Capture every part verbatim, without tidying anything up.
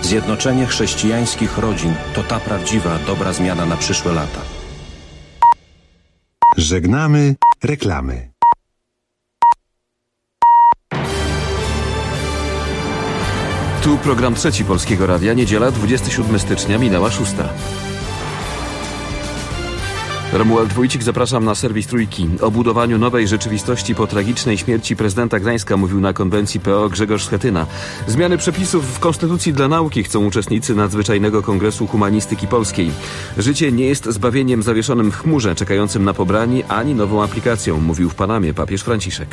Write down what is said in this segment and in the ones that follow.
Zjednoczenie chrześcijańskich rodzin to ta prawdziwa, dobra zmiana na przyszłe lata. Żegnamy reklamy. Tu program trzeci Polskiego Radia. Niedziela, dwudziestego siódmego stycznia, minęła szósta. Romuald Wójcik, zapraszam na serwis Trójki. O budowaniu nowej rzeczywistości po tragicznej śmierci prezydenta Gdańska mówił na konwencji P O Grzegorz Schetyna. Zmiany przepisów w Konstytucji dla nauki chcą uczestnicy Nadzwyczajnego Kongresu Humanistyki Polskiej. Życie nie jest zbawieniem zawieszonym w chmurze, czekającym na pobranie, ani nową aplikacją, mówił w Panamie papież Franciszek.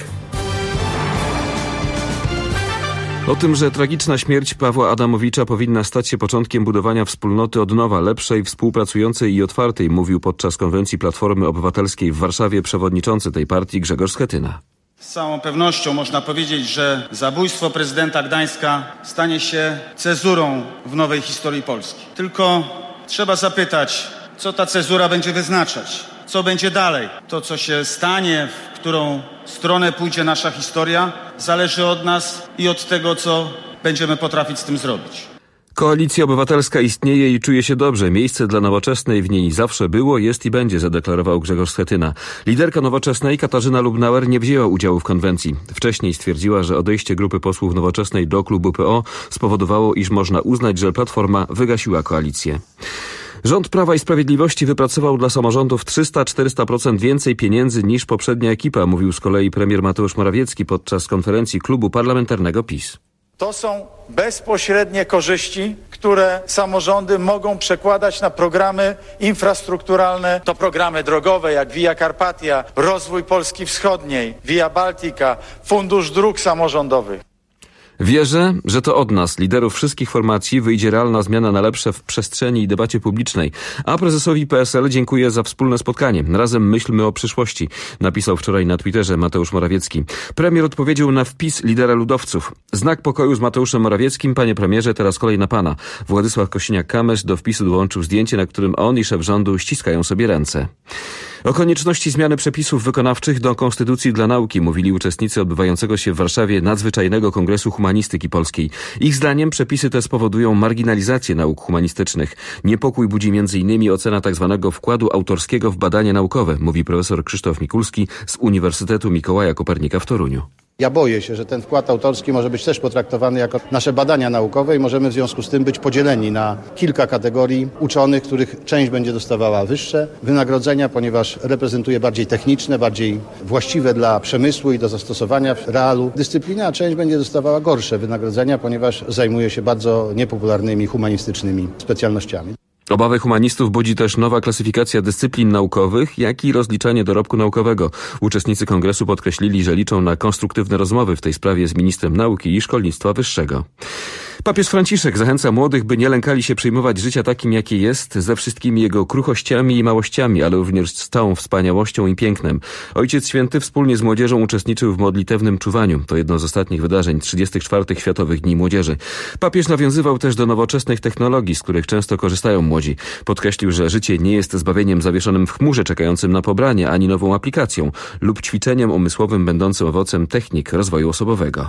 O tym, że tragiczna śmierć Pawła Adamowicza powinna stać się początkiem budowania wspólnoty od nowa, lepszej, współpracującej i otwartej, mówił podczas konwencji Platformy Obywatelskiej w Warszawie przewodniczący tej partii Grzegorz Schetyna. Z całą pewnością można powiedzieć, że zabójstwo prezydenta Gdańska stanie się cezurą w nowej historii Polski. Tylko trzeba zapytać, co ta cezura będzie wyznaczać, co będzie dalej. To, co się stanie, w którą stronę pójdzie nasza historia, zależy od nas i od tego, co będziemy potrafić z tym zrobić. Koalicja Obywatelska istnieje i czuje się dobrze. Miejsce dla Nowoczesnej w niej zawsze było, jest i będzie, zadeklarował Grzegorz Schetyna. Liderka Nowoczesnej Katarzyna Lubnauer nie wzięła udziału w konwencji. Wcześniej stwierdziła, że odejście grupy posłów Nowoczesnej do klubu P O spowodowało, iż można uznać, że Platforma wygasiła koalicję. Rząd Prawa i Sprawiedliwości wypracował dla samorządów trzysta do czterystu procent więcej pieniędzy niż poprzednia ekipa, mówił z kolei premier Mateusz Morawiecki podczas konferencji klubu parlamentarnego PiS. To są bezpośrednie korzyści, które samorządy mogą przekładać na programy infrastrukturalne. To programy drogowe jak Via Carpatia, Rozwój Polski Wschodniej, Via Baltica, Fundusz Dróg Samorządowych. Wierzę, że to od nas, liderów wszystkich formacji, wyjdzie realna zmiana na lepsze w przestrzeni i debacie publicznej. A prezesowi P S L dziękuję za wspólne spotkanie. Razem myślmy o przyszłości, napisał wczoraj na Twitterze Mateusz Morawiecki. Premier odpowiedział na wpis lidera ludowców. Znak pokoju z Mateuszem Morawieckim. Panie premierze, teraz kolej na pana. Władysław Kosiniak-Kamysz do wpisu dołączył zdjęcie, na którym on i szef rządu ściskają sobie ręce. O konieczności zmiany przepisów wykonawczych do Konstytucji dla nauki mówili uczestnicy odbywającego się w Warszawie Nadzwyczajnego Kongresu Humanistyki Polskiej. Ich zdaniem przepisy te spowodują marginalizację nauk humanistycznych. Niepokój budzi między innymi ocena tzw. wkładu autorskiego w badania naukowe, mówi profesor Krzysztof Mikulski z Uniwersytetu Mikołaja Kopernika w Toruniu. Ja boję się, że ten wkład autorski może być też potraktowany jako nasze badania naukowe i możemy w związku z tym być podzieleni na kilka kategorii uczonych, których część będzie dostawała wyższe wynagrodzenia, ponieważ reprezentuje bardziej techniczne, bardziej właściwe dla przemysłu i do zastosowania w realu dyscypliny, a część będzie dostawała gorsze wynagrodzenia, ponieważ zajmuje się bardzo niepopularnymi humanistycznymi specjalnościami. Obawy humanistów budzi też nowa klasyfikacja dyscyplin naukowych, jak i rozliczanie dorobku naukowego. Uczestnicy kongresu podkreślili, że liczą na konstruktywne rozmowy w tej sprawie z ministrem nauki i szkolnictwa wyższego. Papież Franciszek zachęca młodych, by nie lękali się przyjmować życia takim, jakie jest, ze wszystkimi jego kruchościami i małościami, ale również z całą wspaniałością i pięknem. Ojciec Święty wspólnie z młodzieżą uczestniczył w modlitewnym czuwaniu. To jedno z ostatnich wydarzeń trzydziestych czwartych Światowych Dni Młodzieży. Papież nawiązywał też do nowoczesnych technologii, z których często korzystają młodzi. Podkreślił, że życie nie jest zbawieniem zawieszonym w chmurze, czekającym na pobranie, ani nową aplikacją lub ćwiczeniem umysłowym będącym owocem technik rozwoju osobowego.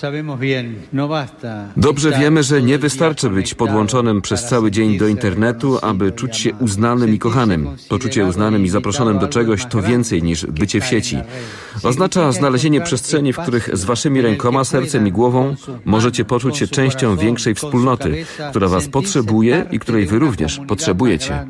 Dobrze wiemy, że nie wystarczy być podłączonym przez cały dzień do internetu, aby czuć się uznanym i kochanym. Poczucie uznanym i zaproszonym do czegoś to więcej niż bycie w sieci. Oznacza znalezienie przestrzeni, w których z waszymi rękoma, sercem i głową możecie poczuć się częścią większej wspólnoty, która was potrzebuje i której wy również potrzebujecie.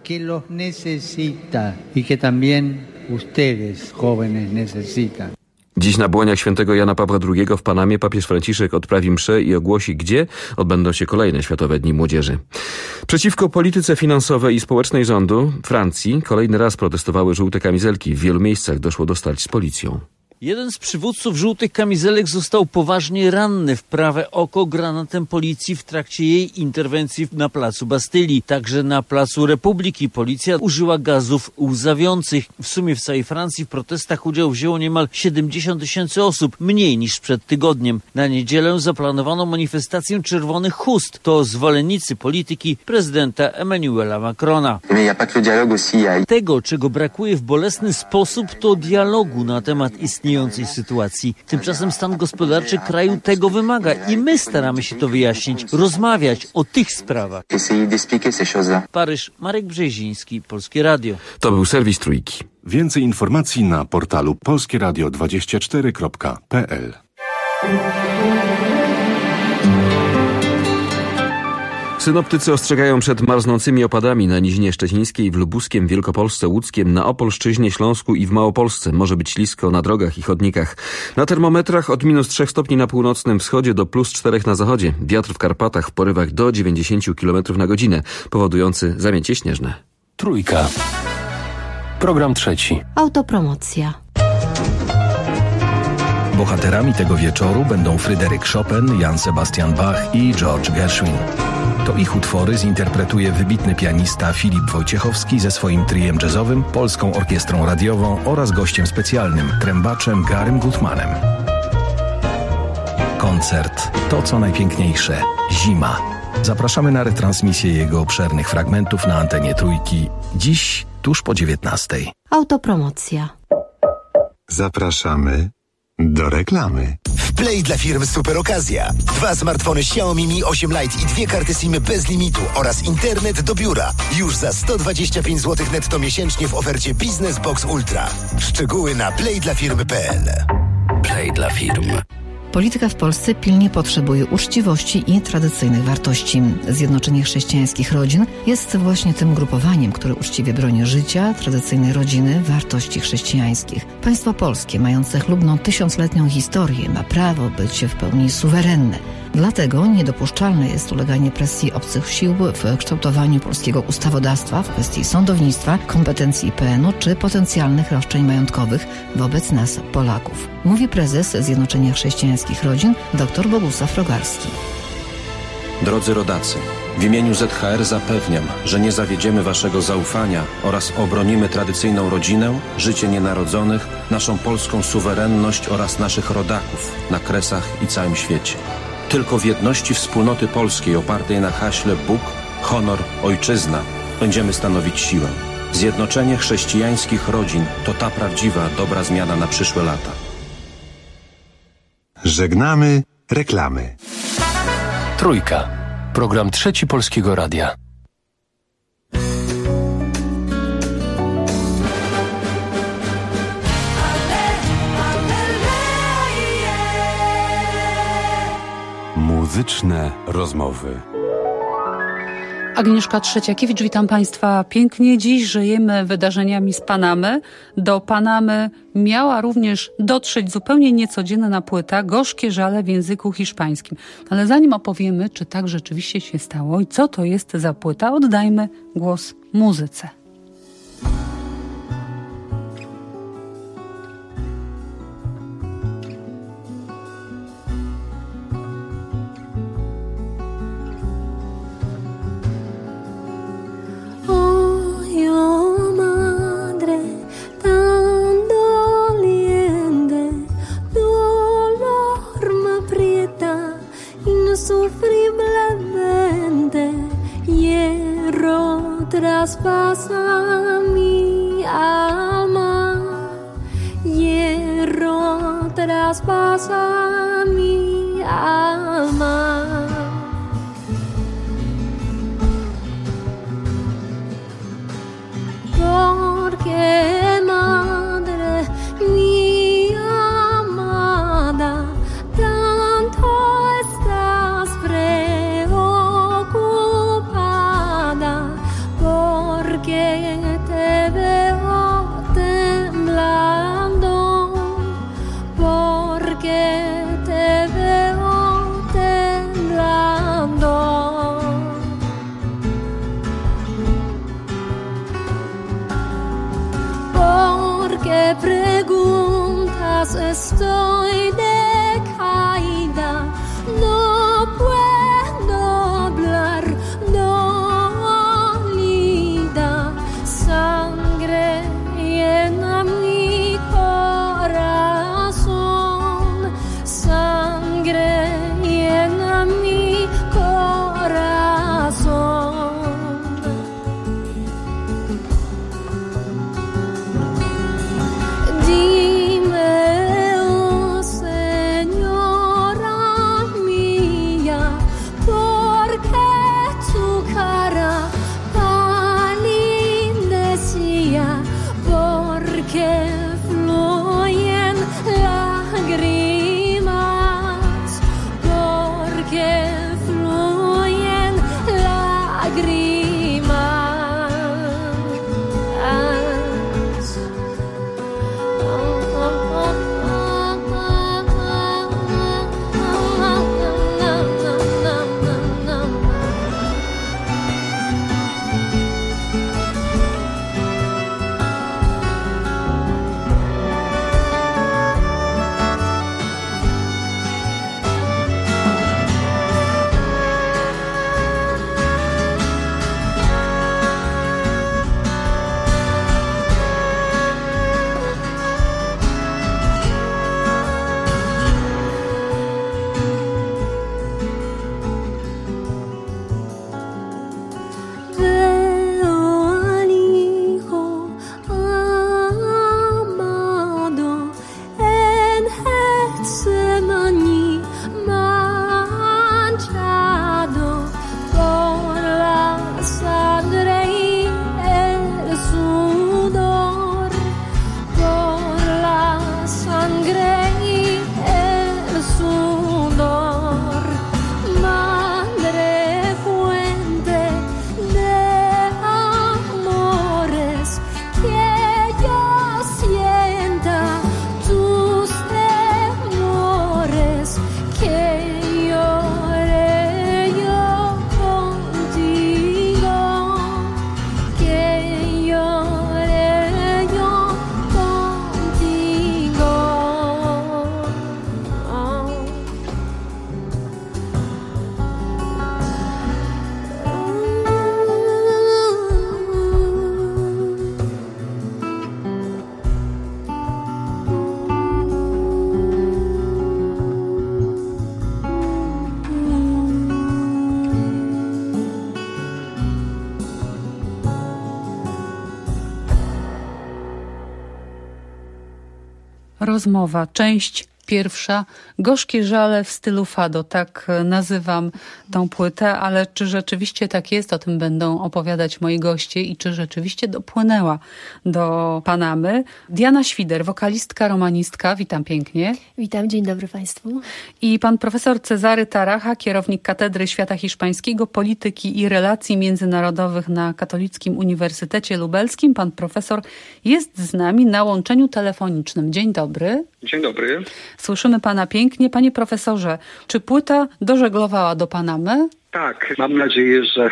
Dziś na błoniach świętego Jana Pawła drugiego w Panamie papież Franciszek odprawi mszę i ogłosi, gdzie odbędą się kolejne Światowe Dni Młodzieży. Przeciwko polityce finansowej i społecznej rządu Francji kolejny raz protestowały żółte kamizelki. W wielu miejscach doszło do starć z policją. Jeden z przywódców żółtych kamizelek został poważnie ranny w prawe oko granatem policji w trakcie jej interwencji na placu Bastylii. Także na placu Republiki policja użyła gazów łzawiących. W sumie w całej Francji w protestach udział wzięło niemal siedemdziesiąt tysięcy osób, mniej niż przed tygodniem. Na niedzielę zaplanowano manifestację czerwonych chust. To zwolennicy polityki prezydenta Emmanuela Macrona. Tego, czego brakuje w bolesny sposób, to dialogu na temat istnienia istniejącej sytuacji. Tymczasem stan gospodarczy kraju tego wymaga i my staramy się to wyjaśnić, rozmawiać o tych sprawach. Paryż, Marek Brzeziński, Polskie Radio. To był serwis Trójki. Więcej informacji na portalu polskie radio dwadzieścia cztery kropka p l. Synoptycy ostrzegają przed marznącymi opadami na Nizinie Szczecińskiej, w Lubuskiem, Wielkopolsce, Łódzkiem, na Opolszczyźnie, Śląsku i w Małopolsce. Może być ślisko na drogach i chodnikach. Na termometrach od minus trzech stopni na północnym wschodzie do plus czterech na zachodzie. Wiatr w Karpatach w porywach do dziewięćdziesiąt kilometrów na godzinę, powodujący zamięcie śnieżne. Trójka. Program trzeci. Autopromocja. Bohaterami tego wieczoru będą Fryderyk Chopin, Jan Sebastian Bach i George Gershwin. To ich utwory zinterpretuje wybitny pianista Filip Wojciechowski ze swoim triem jazzowym, Polską Orkiestrą Radiową oraz gościem specjalnym, trębaczem Garym Gutmanem. Koncert To co najpiękniejsze. Zima. Zapraszamy na retransmisję jego obszernych fragmentów na antenie Trójki. Dziś tuż po dziewiętnastej. Autopromocja. Zapraszamy do reklamy. W Play dla firm super okazja. Dwa smartfony Xiaomi Mi osiem Lite i dwie karty SIM bez limitu oraz internet do biura. Już za sto dwadzieścia pięć złotych netto miesięcznie w ofercie Business Box Ultra. Szczegóły na play dla firm kropka p l. Play dla firm. Polityka w Polsce pilnie potrzebuje uczciwości i tradycyjnych wartości. Zjednoczenie Chrześcijańskich Rodzin jest właśnie tym grupowaniem, które uczciwie broni życia, tradycyjnej rodziny, wartości chrześcijańskich. Państwo polskie, mające chlubną tysiącletnią historię, ma prawo być w pełni suwerenne. Dlatego niedopuszczalne jest uleganie presji obcych sił w kształtowaniu polskiego ustawodawstwa w kwestii sądownictwa, kompetencji I P N u czy potencjalnych roszczeń majątkowych wobec nas, Polaków. Mówi prezes Zjednoczenia Chrześcijańskich Rodzin dr Bogusław Rogalski. Drodzy rodacy, w imieniu Z H R zapewniam, że nie zawiedziemy waszego zaufania oraz obronimy tradycyjną rodzinę, życie nienarodzonych, naszą polską suwerenność oraz naszych rodaków na Kresach i całym świecie. Tylko w jedności wspólnoty polskiej opartej na haśle Bóg, honor, ojczyzna będziemy stanowić siłę. Zjednoczenie chrześcijańskich rodzin to ta prawdziwa, dobra zmiana na przyszłe lata. Żegnamy reklamy. Trójka. Program trzeci Polskiego Radia. Muzyczne rozmowy. Agnieszka Trzeciakiewicz, witam Państwa pięknie. Dziś żyjemy wydarzeniami z Panamy. Do Panamy miała również dotrzeć zupełnie niecodzienna płyta Gorzkie żale w języku hiszpańskim. Ale zanim opowiemy, czy tak rzeczywiście się stało i co to jest za płyta, oddajmy głos muzyce. Insufriblemente hierro traspasa mi alma, hierro traspasa mi alma. Porque madre mía amada, tanto estás preocupada, porque te veo temblando, porque te veo temblando. Porque preguntas, estoy decaída, no puedo hablar, dolida, sangre llena mi corazón, sangre llena mi corazón. Dime rozmowa. Część pierwsza. Gorzkie żale w stylu fado. Tak nazywam tą płytę, ale czy rzeczywiście tak jest? O tym będą opowiadać moi goście i czy rzeczywiście dopłynęła do Panamy. Diana Świder, wokalistka, romanistka. Witam pięknie. Witam, dzień dobry Państwu. I pan profesor Cezary Taracha, kierownik Katedry Świata Hiszpańskiego, Polityki i Relacji Międzynarodowych na Katolickim Uniwersytecie Lubelskim. Pan profesor jest z nami na łączeniu telefonicznym. Dzień dobry. Dzień dobry. Słyszymy pana pięknie. Panie profesorze, czy płyta dożeglowała do Panamy? Tak, mam nadzieję, że,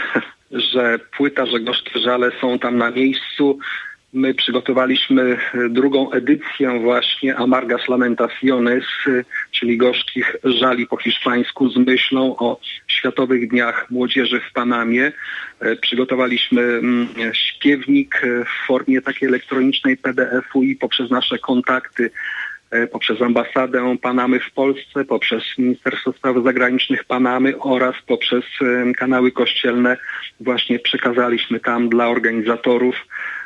że płyta, że gorzkie żale są tam na miejscu. My przygotowaliśmy drugą edycję właśnie Amargas Lamentaciones, czyli gorzkich żali po hiszpańsku, z myślą o Światowych Dniach Młodzieży w Panamie. Przygotowaliśmy śpiewnik w formie takiej elektronicznej P D F-u i poprzez nasze kontakty, poprzez ambasadę Panamy w Polsce, poprzez Ministerstwo Spraw Zagranicznych Panamy oraz poprzez kanały kościelne właśnie przekazaliśmy tam dla organizatorów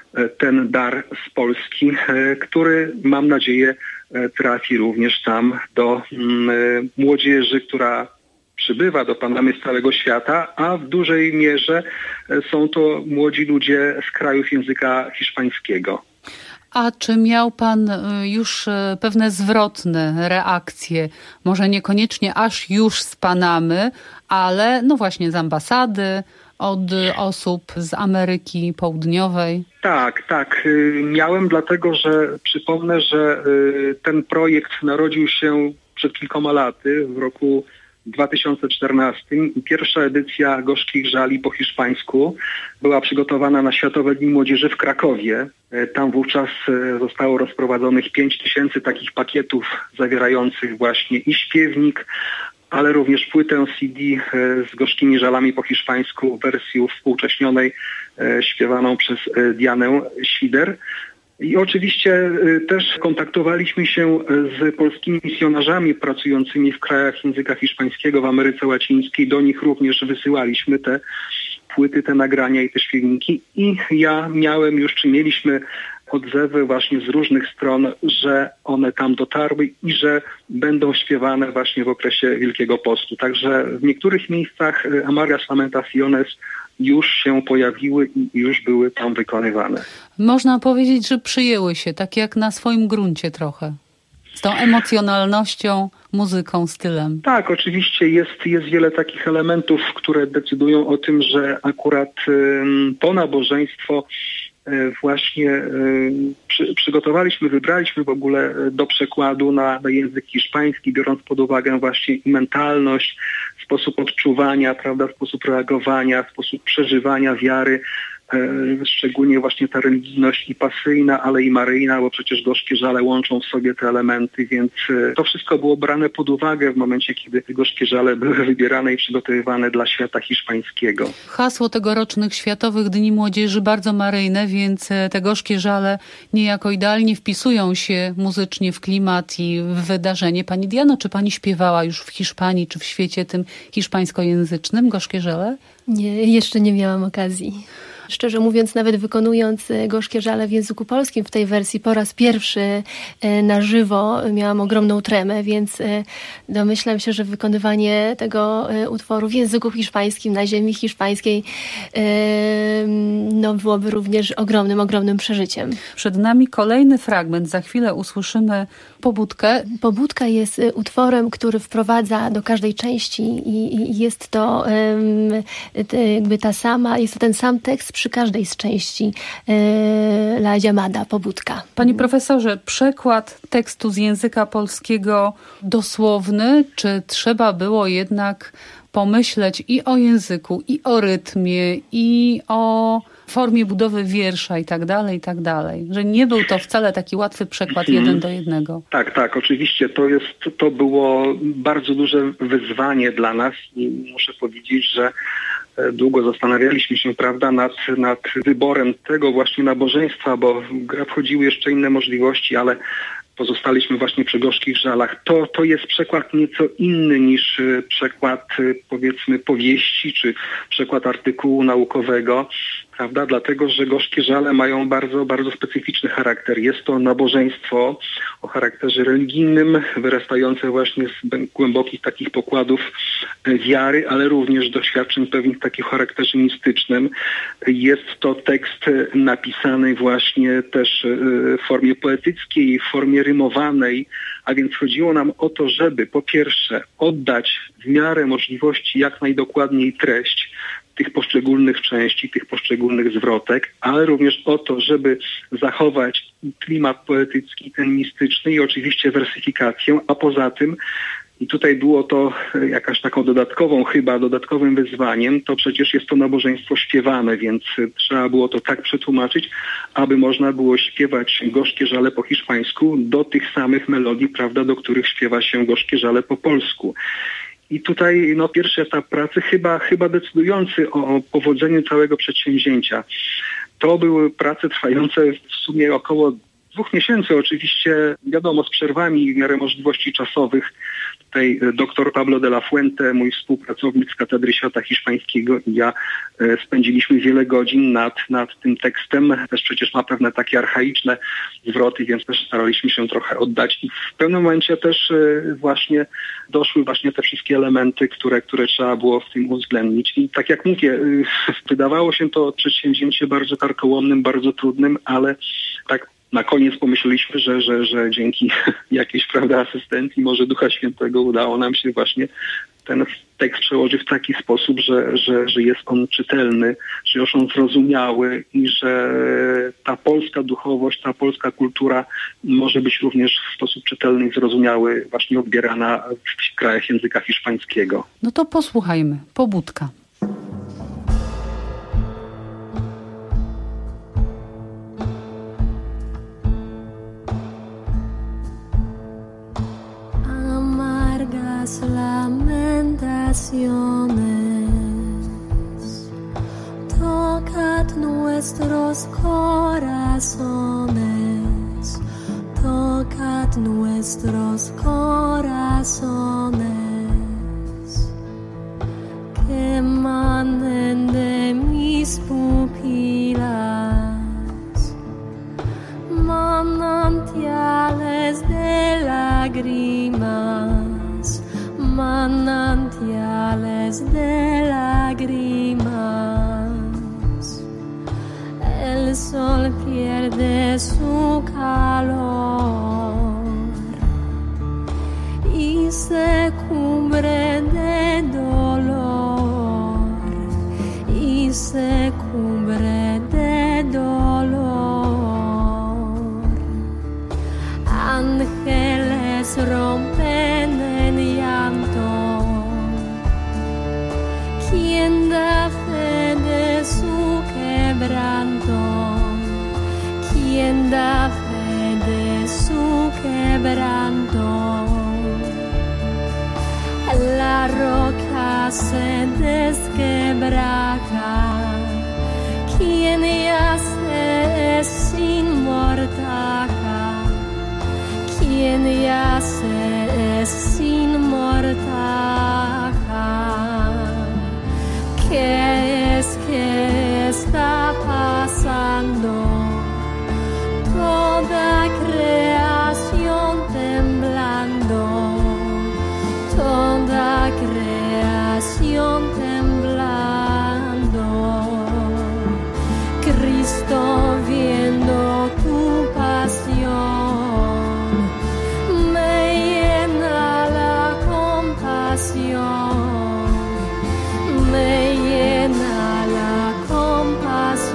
ten dar z Polski, który mam nadzieję trafi również tam do młodzieży, która przybywa do Panamy z całego świata, a w dużej mierze są to młodzi ludzie z krajów języka hiszpańskiego. A czy miał pan już pewne zwrotne reakcje? Może niekoniecznie aż już z Panamy, ale no właśnie z ambasady, od osób z Ameryki Południowej? Tak, tak. Miałem, dlatego że przypomnę, że ten projekt narodził się przed kilkoma laty, w roku dwa tysiące czternastym. Pierwsza edycja Gorzkich Żali po hiszpańsku była przygotowana na Światowe Dni Młodzieży w Krakowie. Tam wówczas zostało rozprowadzonych pięć tysięcy takich pakietów zawierających właśnie i śpiewnik, ale również płytę C D z gorzkimi żalami po hiszpańsku w wersji współcześnionej, śpiewaną przez Dianę Świder. I oczywiście też kontaktowaliśmy się z polskimi misjonarzami pracującymi w krajach języka hiszpańskiego w Ameryce Łacińskiej. Do nich również wysyłaliśmy te płyty, te nagrania i te śpiewniki. I ja miałem już, czy mieliśmy odzewy właśnie z różnych stron, że one tam dotarły i że będą śpiewane właśnie w okresie Wielkiego Postu. Także w niektórych miejscach Amargas Lamentaciones już się pojawiły i już były tam wykonywane. Można powiedzieć, że przyjęły się, tak jak na swoim gruncie trochę. Z tą emocjonalnością, muzyką, stylem. Tak, oczywiście jest, jest wiele takich elementów, które decydują o tym, że akurat to nabożeństwo właśnie przy, przygotowaliśmy, wybraliśmy w ogóle do przekładu na, na język hiszpański, biorąc pod uwagę właśnie i mentalność, sposób odczuwania, prawda, sposób reagowania, sposób przeżywania wiary, szczególnie właśnie ta religijność i pasyjna, ale i maryjna, bo przecież gorzkie żale łączą w sobie te elementy, więc to wszystko było brane pod uwagę w momencie, kiedy gorzkie żale były wybierane i przygotowywane dla świata hiszpańskiego. Hasło tegorocznych Światowych Dni Młodzieży bardzo maryjne, więc te gorzkie żale niejako idealnie wpisują się muzycznie w klimat i w wydarzenie. Pani Diano, czy pani śpiewała już w Hiszpanii, czy w świecie tym hiszpańskojęzycznym gorzkie żale? Nie, jeszcze nie miałam okazji. Szczerze mówiąc, nawet wykonując gorzkie żale w języku polskim w tej wersji po raz pierwszy na żywo miałam ogromną tremę, więc domyślam się, że wykonywanie tego utworu w języku hiszpańskim na ziemi hiszpańskiej no, byłoby również ogromnym, ogromnym przeżyciem. Przed nami kolejny fragment. Za chwilę usłyszymy Pobudkę. Pobudka jest utworem, który wprowadza do każdej części i jest to jakby ta sama, jest to ten sam tekst przy każdej z części La Llamada, Pobudka. Panie profesorze, przekład tekstu z języka polskiego dosłowny, czy trzeba było jednak pomyśleć i o języku, i o rytmie, i o formie budowy wiersza i tak dalej, i tak dalej. Że nie był to wcale taki łatwy przekład hmm. jeden do jednego. Tak, tak, oczywiście. To jest, to było bardzo duże wyzwanie dla nas i muszę powiedzieć, że długo zastanawialiśmy się, prawda, nad, nad wyborem tego właśnie nabożeństwa, bo w grę wchodziły jeszcze inne możliwości, ale pozostaliśmy właśnie przy gorzkich żalach. To, to jest przekład nieco inny niż przekład, powiedzmy, powieści czy przekład artykułu naukowego. prawda? Dlatego, że gorzkie żale mają bardzo, bardzo specyficzny charakter. Jest to nabożeństwo o charakterze religijnym, wyrastające właśnie z głębokich takich pokładów wiary, ale również doświadczeń pewnych takich o charakterze mistycznym. Jest to tekst napisany właśnie też w formie poetyckiej, w formie rymowanej, a więc chodziło nam o to, żeby po pierwsze oddać w miarę możliwości jak najdokładniej treść tych poszczególnych części, tych poszczególnych zwrotek, ale również o to, żeby zachować klimat poetycki, ten mistyczny i oczywiście wersyfikację, a poza tym, i tutaj było to jakaś taką dodatkową, chyba dodatkowym wyzwaniem, to przecież jest to nabożeństwo śpiewane, więc trzeba było to tak przetłumaczyć, aby można było śpiewać gorzkie żale po hiszpańsku do tych samych melodii, prawda, do których śpiewa się gorzkie żale po polsku. I tutaj no, pierwszy etap pracy chyba, chyba decydujący o, o powodzeniu całego przedsięwzięcia. To były prace trwające w sumie około dwóch miesięcy, oczywiście wiadomo z przerwami w miarę możliwości czasowych. Tutaj dr Pablo de la Fuente, mój współpracownik z Katedry Świata Hiszpańskiego i ja e, spędziliśmy wiele godzin nad, nad tym tekstem. Też przecież ma pewne takie archaiczne zwroty, więc też staraliśmy się trochę oddać. I w pewnym momencie też e, właśnie doszły właśnie te wszystkie elementy, które, które trzeba było w tym uwzględnić. I tak jak mówię, e, wydawało się to przedsięwzięcie bardzo karkołomnym, bardzo trudnym, ale tak na koniec pomyśleliśmy, że, że, że dzięki jakiejś, prawda, asystencji, może Ducha Świętego udało nam się właśnie ten tekst przełożyć w taki sposób, że, że, że jest on czytelny, że jest on zrozumiały i że ta polska duchowość, ta polska kultura może być również w sposób czytelny i zrozumiały właśnie odbierana w krajach języka hiszpańskiego. No to posłuchajmy. Pobudka. Lamentaciones, tocad nuestros corazones, tocad nuestros corazones, que manen de mis pupilas manantiales de lágrimas, manantiales de lágrimas. El sol pierde su calor y se cubre de dolor, y se cubre de dolor. Ángeles rompen en llanto. ¿Quién da fe de su quebranto? ¿Quién da fe de su quebranto? La roca se desquebraja. ¿Quién yace sin mortaja? ¿Quién yace sin mortaja? ¿Qué es que está pasando? Toda creación temblando, toda creación temblando. Cristo viendo tu pasión, me llena la compasión, me llena la compasión.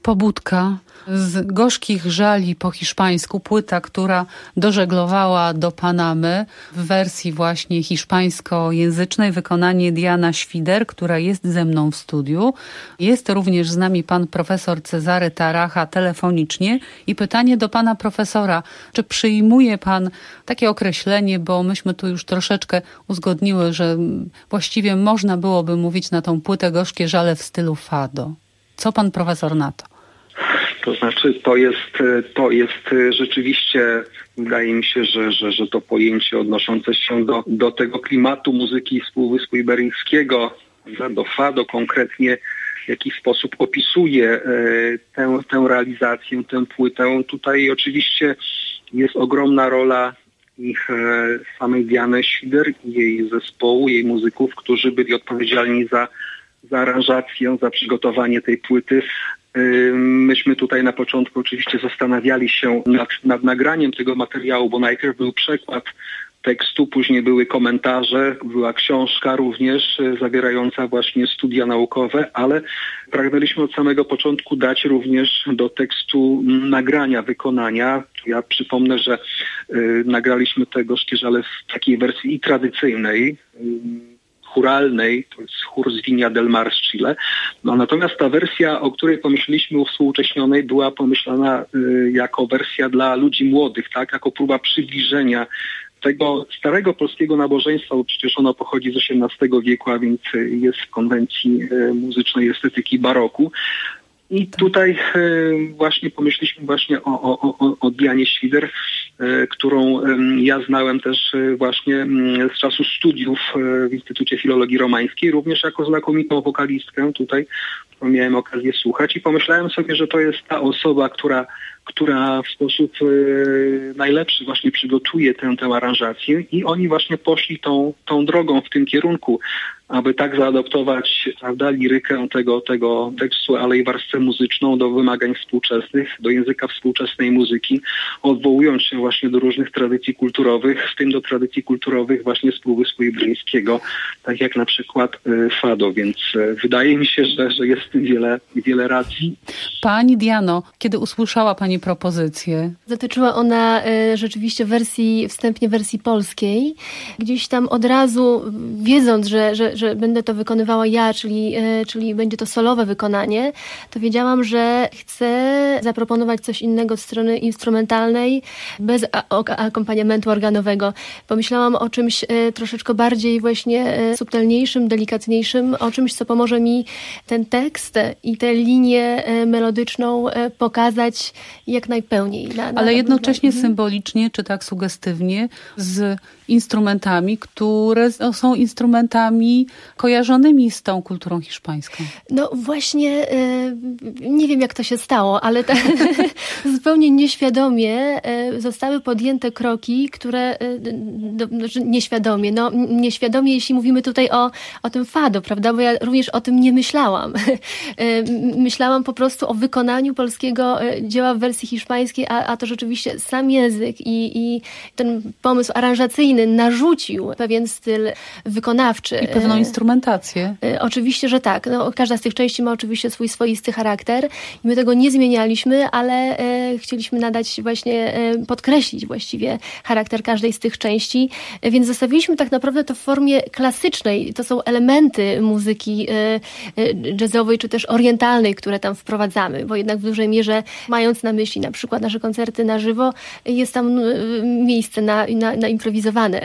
Pobudka z gorzkich żali po hiszpańsku, płyta, która dożeglowała do Panamy w wersji właśnie hiszpańskojęzycznej, wykonanie Diana Świder, która jest ze mną w studiu. Jest również z nami pan profesor Cezary Taracha telefonicznie i pytanie do pana profesora, czy przyjmuje pan takie określenie, bo myśmy tu już troszeczkę uzgodniły, że właściwie można byłoby mówić na tą płytę gorzkie żale w stylu fado. Co pan profesor na to? To znaczy, to jest, to jest rzeczywiście, wydaje mi się, że, że, że to pojęcie odnoszące się do, do tego klimatu muzyki z Półwyspu Iberyjskiego, do fado konkretnie, w jaki sposób opisuje tę, tę realizację, tę płytę. Tutaj oczywiście jest ogromna rola ich samej Diany Świder i jej zespołu, jej muzyków, którzy byli odpowiedzialni za, za aranżację, za przygotowanie tej płyty. Myśmy tutaj na początku oczywiście zastanawiali się nad, nad nagraniem tego materiału, bo najpierw był przekład tekstu, później były komentarze, była książka również zawierająca właśnie studia naukowe, ale pragnęliśmy od samego początku dać również do tekstu nagrania, wykonania. Ja przypomnę, że y, nagraliśmy te gorzkie żale w takiej wersji i tradycyjnej, y, chóralnej, to jest chór z Viña del Mar z Chile. No, natomiast ta wersja, o której pomyśleliśmy uwspółcześnionej, była pomyślana y, jako wersja dla ludzi młodych, tak, jako próba przybliżenia tego starego polskiego nabożeństwa, bo przecież ono pochodzi z osiemnastego wieku, a więc jest w konwencji y, muzycznej estetyki baroku. I tutaj e, właśnie pomyśleliśmy właśnie o, o, o, o Dianie Świder, e, którą e, ja znałem też e, właśnie m, z czasu studiów e, w Instytucie Filologii Romańskiej, również jako znakomitą wokalistkę tutaj, którą miałem okazję słuchać i pomyślałem sobie, że to jest ta osoba, która która w sposób e, najlepszy właśnie przygotuje tę, tę aranżację i oni właśnie poszli tą, tą drogą w tym kierunku, aby tak zaadoptować, prawda, lirykę tego, tego tekstu, ale i warstwę muzyczną do wymagań współczesnych, do języka współczesnej muzyki, odwołując się właśnie do różnych tradycji kulturowych, w tym do tradycji kulturowych właśnie z Półwyspu Iberyjskiego, tak jak na przykład y, fado, więc y, wydaje mi się, że, że jest w tym wiele, wiele racji. Pani Diano, kiedy usłyszała pani propozycję? Dotyczyła ona y, rzeczywiście wersji, wstępnie wersji polskiej. Gdzieś tam od razu, wiedząc, że, że, że będę to wykonywała ja, czyli, y, czyli będzie to solowe wykonanie, to wiedziałam, że chcę zaproponować coś innego od strony instrumentalnej, bez a- akompaniamentu organowego. Pomyślałam o czymś y, troszeczkę bardziej właśnie y, subtelniejszym, delikatniejszym, o czymś, co pomoże mi ten tekst i tę linię y, melodyczną y, pokazać jak najpełniej. Na, na Ale jednocześnie na... symbolicznie, czy tak sugestywnie, z instrumentami, które są instrumentami kojarzonymi z tą kulturą hiszpańską. No właśnie, y, nie wiem jak to się stało, ale ta, zupełnie nieświadomie y, zostały podjęte kroki, które y, do, nieświadomie, no nieświadomie, jeśli mówimy tutaj o, o tym fado, prawda, bo ja również o tym nie myślałam. y, myślałam po prostu o wykonaniu polskiego dzieła w wersji hiszpańskiej, a, a to rzeczywiście sam język i, i ten pomysł aranżacyjny narzucił pewien styl wykonawczy. I pewną instrumentację. Oczywiście, że tak. No, każda z tych części ma oczywiście swój swoisty charakter i my tego nie zmienialiśmy, ale e, chcieliśmy nadać właśnie, e, podkreślić właściwie charakter każdej z tych części, e, więc zostawiliśmy tak naprawdę to w formie klasycznej. To są elementy muzyki e, e, jazzowej czy też orientalnej, które tam wprowadzamy, bo jednak w dużej mierze, mając na myśli na przykład nasze koncerty na żywo, jest tam miejsce na, na, na improwizowane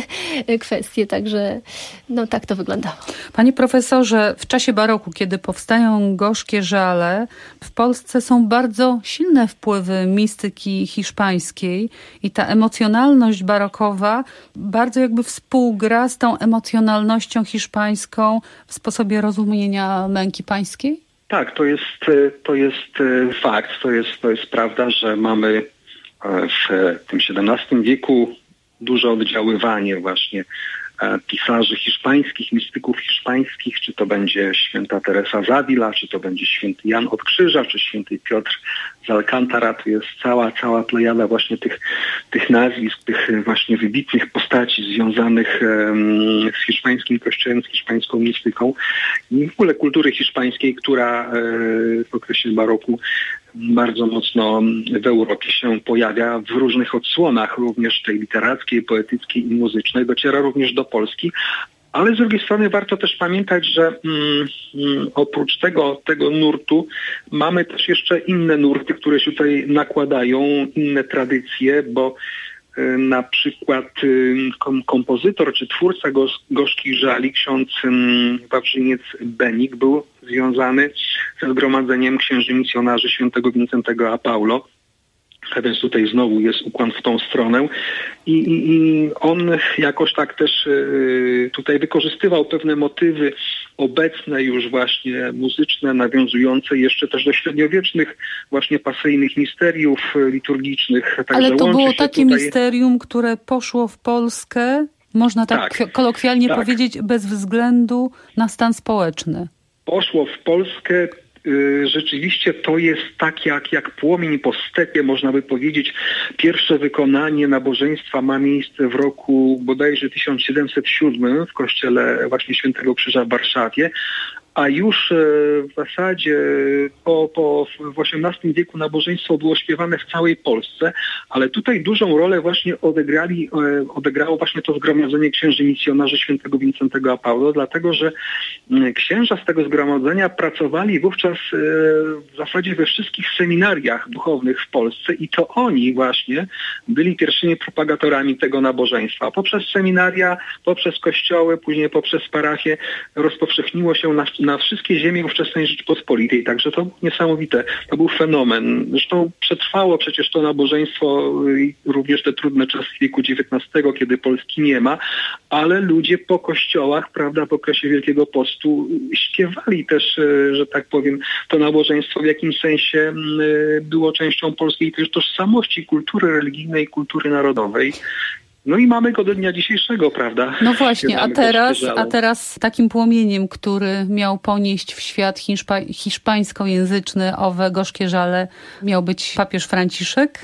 kwestie, także no tak to wyglądało. Panie profesorze, w czasie baroku, kiedy powstają gorzkie żale, w Polsce są bardzo silne wpływy mistyki hiszpańskiej i ta emocjonalność barokowa bardzo jakby współgra z tą emocjonalnością hiszpańską w sposobie rozumienia męki pańskiej? Tak, to jest, to jest fakt, to jest, to jest prawda, że mamy w tym siedemnastym wieku duże oddziaływanie właśnie pisarzy hiszpańskich, mistyków hiszpańskich, czy to będzie święta Teresa z Avila, czy to będzie święty Jan od Krzyża, czy święty Piotr z Alcántara. Tu jest cała, cała plejada właśnie tych, tych nazwisk, tych właśnie wybitnych postaci związanych um, z hiszpańskim kościołem, z hiszpańską mistyką i w ogóle kultury hiszpańskiej, która e, w okresie baroku bardzo mocno w Europie się pojawia w różnych odsłonach, również tej literackiej, poetyckiej i muzycznej, dociera również do Polski. Ale z drugiej strony warto też pamiętać, że mm, mm, oprócz tego, tego nurtu mamy też jeszcze inne nurty, które się tutaj nakładają, inne tradycje, bo y, na przykład y, kom, kompozytor czy twórca Gos, Gorzkich Żali, ksiądz y, Wawrzyniec Benik, był związany ze zgromadzeniem księży misjonarzy świętego Wincentego a Paulo. A więc tutaj znowu jest ukłon w tą stronę i, i, i on jakoś tak też y, tutaj wykorzystywał pewne motywy obecne już właśnie muzyczne, nawiązujące jeszcze też do średniowiecznych właśnie pasyjnych misteriów liturgicznych. Także ale to było takie tutaj... misterium, które poszło w Polskę, można tak, tak kolokwialnie tak. powiedzieć, bez względu na stan społeczny. Poszło w Polskę. Rzeczywiście to jest tak jak, jak płomień po stepie, można by powiedzieć. Pierwsze wykonanie nabożeństwa ma miejsce w roku bodajże tysiąc siedemset siódmym w kościele właśnie Świętego Krzyża w Warszawie, a już w zasadzie po, po, w osiemnastym wieku nabożeństwo było śpiewane w całej Polsce, ale tutaj dużą rolę właśnie odegrali, odegrało właśnie to zgromadzenie księży misjonarzy świętego Wincentego a Paulo, dlatego że księża z tego zgromadzenia pracowali wówczas w zasadzie we wszystkich seminariach duchownych w Polsce i to oni właśnie byli pierwszymi propagatorami tego nabożeństwa. Poprzez seminaria, poprzez kościoły, później poprzez parafie rozpowszechniło się na na wszystkie ziemie ówczesnej Rzeczypospolitej. Także to niesamowite. To był fenomen. Zresztą przetrwało przecież to nabożeństwo również te trudne czasy wieku dziewiętnastego, kiedy Polski nie ma, ale ludzie po kościołach, prawda, w okresie Wielkiego Postu śpiewali też, że tak powiem, to nabożeństwo w jakimś sensie było częścią polskiej też tożsamości, kultury religijnej, kultury narodowej. No i mamy go do dnia dzisiejszego, prawda? No właśnie, a teraz, a teraz takim płomieniem, który miał ponieść w świat hiszpa- hiszpańskojęzyczny owe gorzkie żale, miał być papież Franciszek?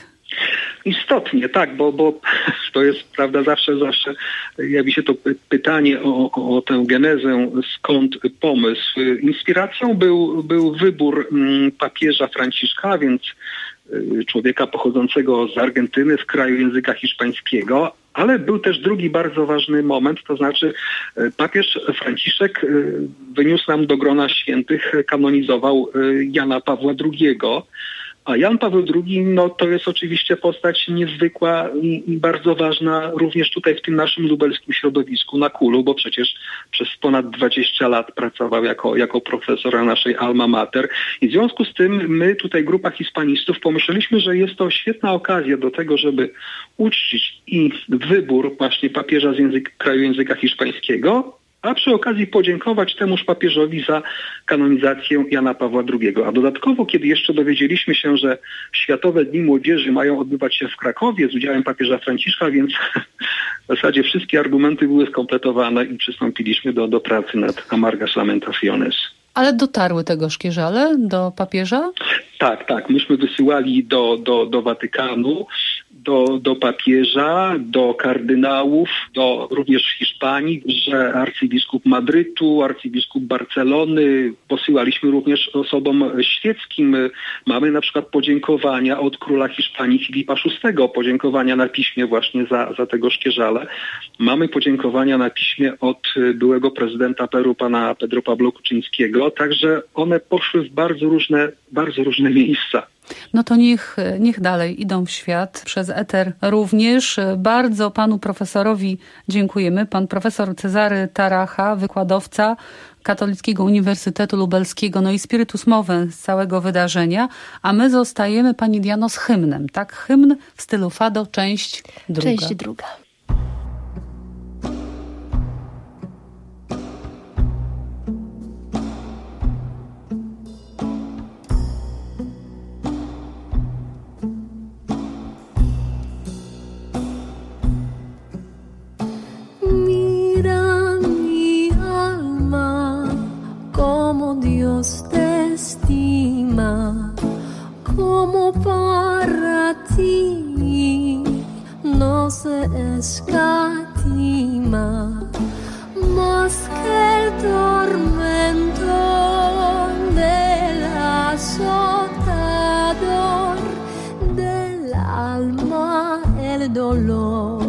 Istotnie, tak, bo, bo to jest, prawda, zawsze, zawsze jawi się to pytanie o, o, o tę genezę, skąd pomysł. Inspiracją był, był wybór mm, papieża Franciszka, więc człowieka pochodzącego z Argentyny, z kraju języka hiszpańskiego, ale był też drugi bardzo ważny moment, to znaczy papież Franciszek wyniósł nam do grona świętych, kanonizował Jana Pawła drugiego, a Jan Paweł drugi, no to jest oczywiście postać niezwykła i, i bardzo ważna również tutaj w tym naszym lubelskim środowisku na Kulu, bo przecież przez ponad dwadzieścia lat pracował jako, jako profesor na naszej alma mater. I w związku z tym my tutaj, grupa hispanistów, pomyśleliśmy, że jest to świetna okazja do tego, żeby uczcić i wybór właśnie papieża z języka, kraju języka hiszpańskiego, a przy okazji podziękować temuż papieżowi za kanonizację Jana Pawła drugiego. A dodatkowo, kiedy jeszcze dowiedzieliśmy się, że Światowe Dni Młodzieży mają odbywać się w Krakowie z udziałem papieża Franciszka, więc w zasadzie wszystkie argumenty były skompletowane i przystąpiliśmy do, do pracy nad Amargas Lamentaciones. Ale dotarły te gorzkie żale do papieża? Tak, tak. Myśmy wysyłali do, do, do Watykanu, do, do papieża, do kardynałów, do również Hiszpanii, że arcybiskup Madrytu, arcybiskup Barcelony. Posyłaliśmy również osobom świeckim. Mamy na przykład podziękowania od króla Hiszpanii Filipa szóstego, podziękowania na piśmie właśnie za, za te gorzkie żale. Mamy podziękowania na piśmie od byłego prezydenta Peru, pana Pedro Pablo Kuczyńskiego. Także one poszły w bardzo różne, bardzo różne miejsca. No to niech, niech dalej idą w świat, przez eter również. Bardzo panu profesorowi dziękujemy. Pan profesor Cezary Taracha, wykładowca Katolickiego Uniwersytetu Lubelskiego, no i spiritus movens z całego wydarzenia. A my zostajemy, pani Diano, z hymnem, tak? Hymn w stylu fado, część druga. Część druga. Mira como Dios te estima, como para ti no se escatima más que el tormento del azotador del alma, el dolor.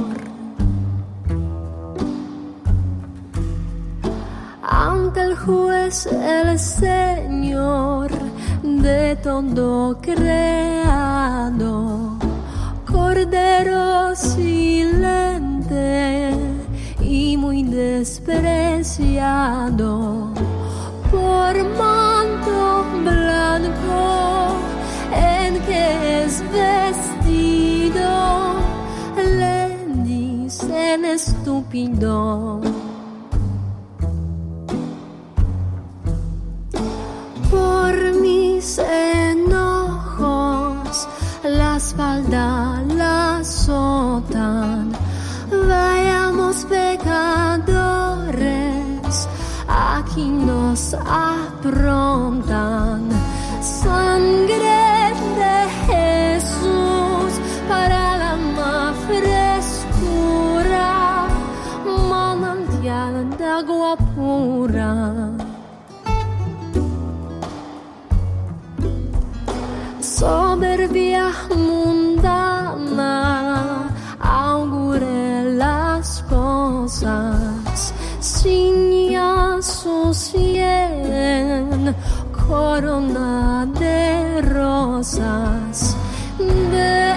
Ante el juez, el Señor de todo creado, Cordero silente y muy despreciado, por manto blanco en que es vestido, le dicen estúpido. Por mis enojos la espalda la azotan, vayamos pecadores, aquí nos afrontan. Sangre de Jesús para la más frescura, manantial de agua pura. Soberbia mundana augure las cosas, ciña su sien corona de rosas, de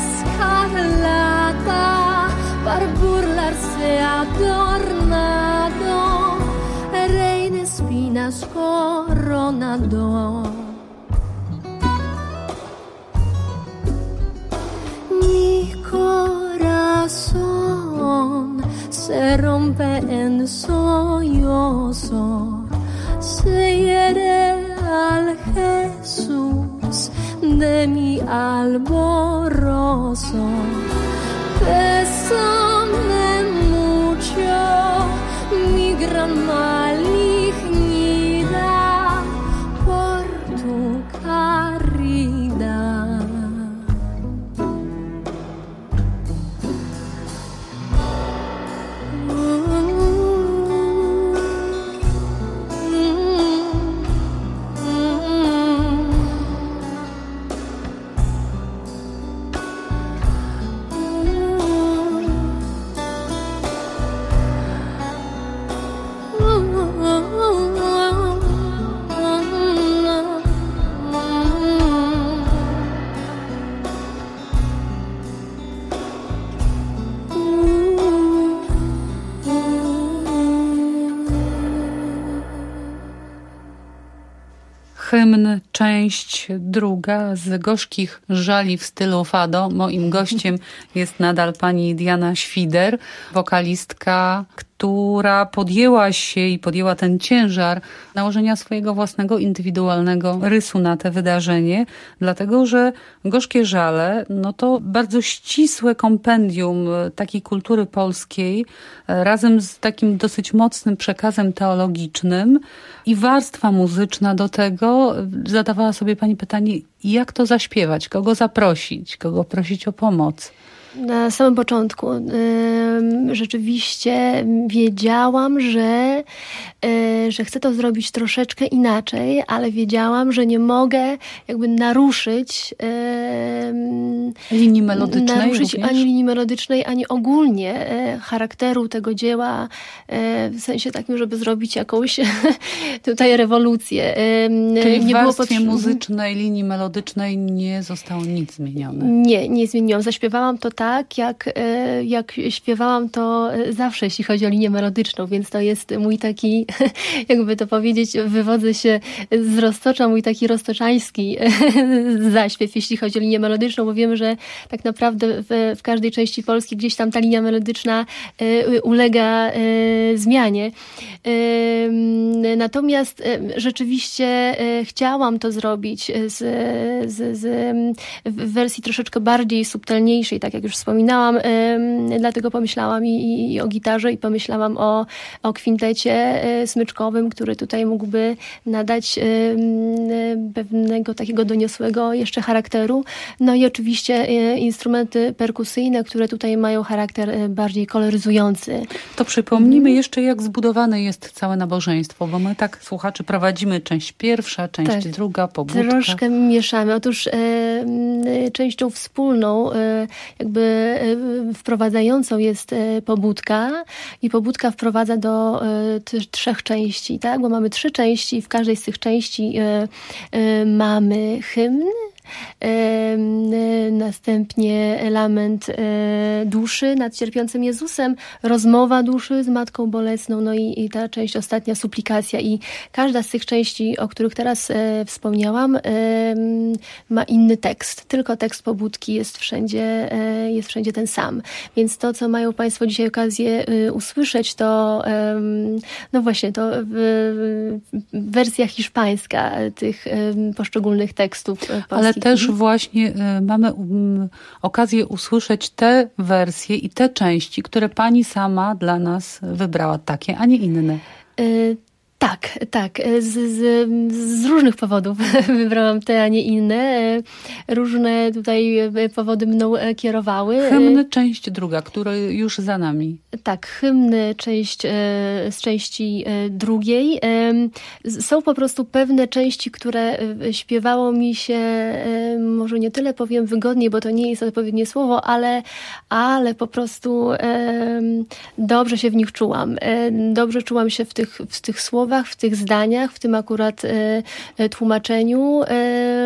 escarlata para burlarse adornado, rey de espinas coronado. Mi corazón se rompe en sollozo, se hiere al Jesús de mi alborozo. Pésame mucho mi gran malignidad por tu caridad. Hymn, część druga z gorzkich żali w stylu fado. Moim gościem jest nadal pani Diana Świder, wokalistka, która podjęła się i podjęła ten ciężar nałożenia swojego własnego, indywidualnego rysu na to wydarzenie, dlatego że Gorzkie żale no to bardzo ścisłe kompendium takiej kultury polskiej, razem z takim dosyć mocnym przekazem teologicznym i warstwa muzyczna do tego. Zadawała sobie pani pytanie, jak to zaśpiewać, kogo zaprosić, kogo prosić o pomoc? Na samym początku y, rzeczywiście wiedziałam, że, y, że chcę to zrobić troszeczkę inaczej, ale wiedziałam, że nie mogę jakby naruszyć y, linii melodycznej, naruszyć również? ani linii melodycznej, ani ogólnie y, charakteru tego dzieła, y, w sensie takim, żeby zrobić jakąś tutaj rewolucję. Y, Czyli nie w warstwie było potrze- muzycznej, linii melodycznej nie zostało nic zmienione? Nie, nie zmieniłam. Zaśpiewałam to tak, jak, jak śpiewałam to zawsze, jeśli chodzi o linię melodyczną, więc to jest mój taki, jakby to powiedzieć, wywodzę się z Roztocza, mój taki roztoczański zaśpiew, jeśli chodzi o linię melodyczną, bo wiemy, że tak naprawdę w, w każdej części Polski gdzieś tam ta linia melodyczna ulega zmianie. Natomiast rzeczywiście chciałam to zrobić z, z, z, w wersji troszeczkę bardziej subtelniejszej, tak jak już wspominałam, dlatego pomyślałam i, i o gitarze i pomyślałam o, o kwintecie smyczkowym, który tutaj mógłby nadać pewnego takiego doniosłego jeszcze charakteru. No i oczywiście instrumenty perkusyjne, które tutaj mają charakter bardziej koloryzujący. To przypomnijmy jeszcze, jak zbudowane jest całe nabożeństwo, bo my tak, słuchaczy, prowadzimy część pierwsza, część tak, druga, pobudka. Troszkę mieszamy. Otóż e, częścią wspólną, e, jakby e, wprowadzającą jest e, pobudka i pobudka wprowadza do e, t- trzech części, tak? Bo mamy trzy części i w każdej z tych części e, e, mamy hymn, E, następnie lament e, duszy nad cierpiącym Jezusem, rozmowa duszy z Matką Bolesną, no i, i ta część ostatnia, suplikacja. I każda z tych części, o których teraz e, wspomniałam, e, ma inny tekst. Tylko tekst pobudki jest wszędzie, e, jest wszędzie ten sam. Więc to, co mają Państwo dzisiaj okazję e, usłyszeć, to e, no właśnie, to w, w wersja hiszpańska tych e, poszczególnych tekstów polskich. Ale też właśnie y, mamy um, okazję usłyszeć te wersje i te części, które pani sama dla nas wybrała, takie, a nie inne. Y- Tak, tak. Z, z, z różnych powodów wybrałam te, a nie inne. Różne tutaj powody mną kierowały. Hymny, część druga, która już za nami. Tak, hymny, część z części drugiej. Są po prostu pewne części, które śpiewało mi się, może nie tyle powiem wygodniej, bo to nie jest odpowiednie słowo, ale, ale po prostu dobrze się w nich czułam. Dobrze czułam się w tych, w tych słowach, w tych zdaniach, w tym akurat e, tłumaczeniu. E,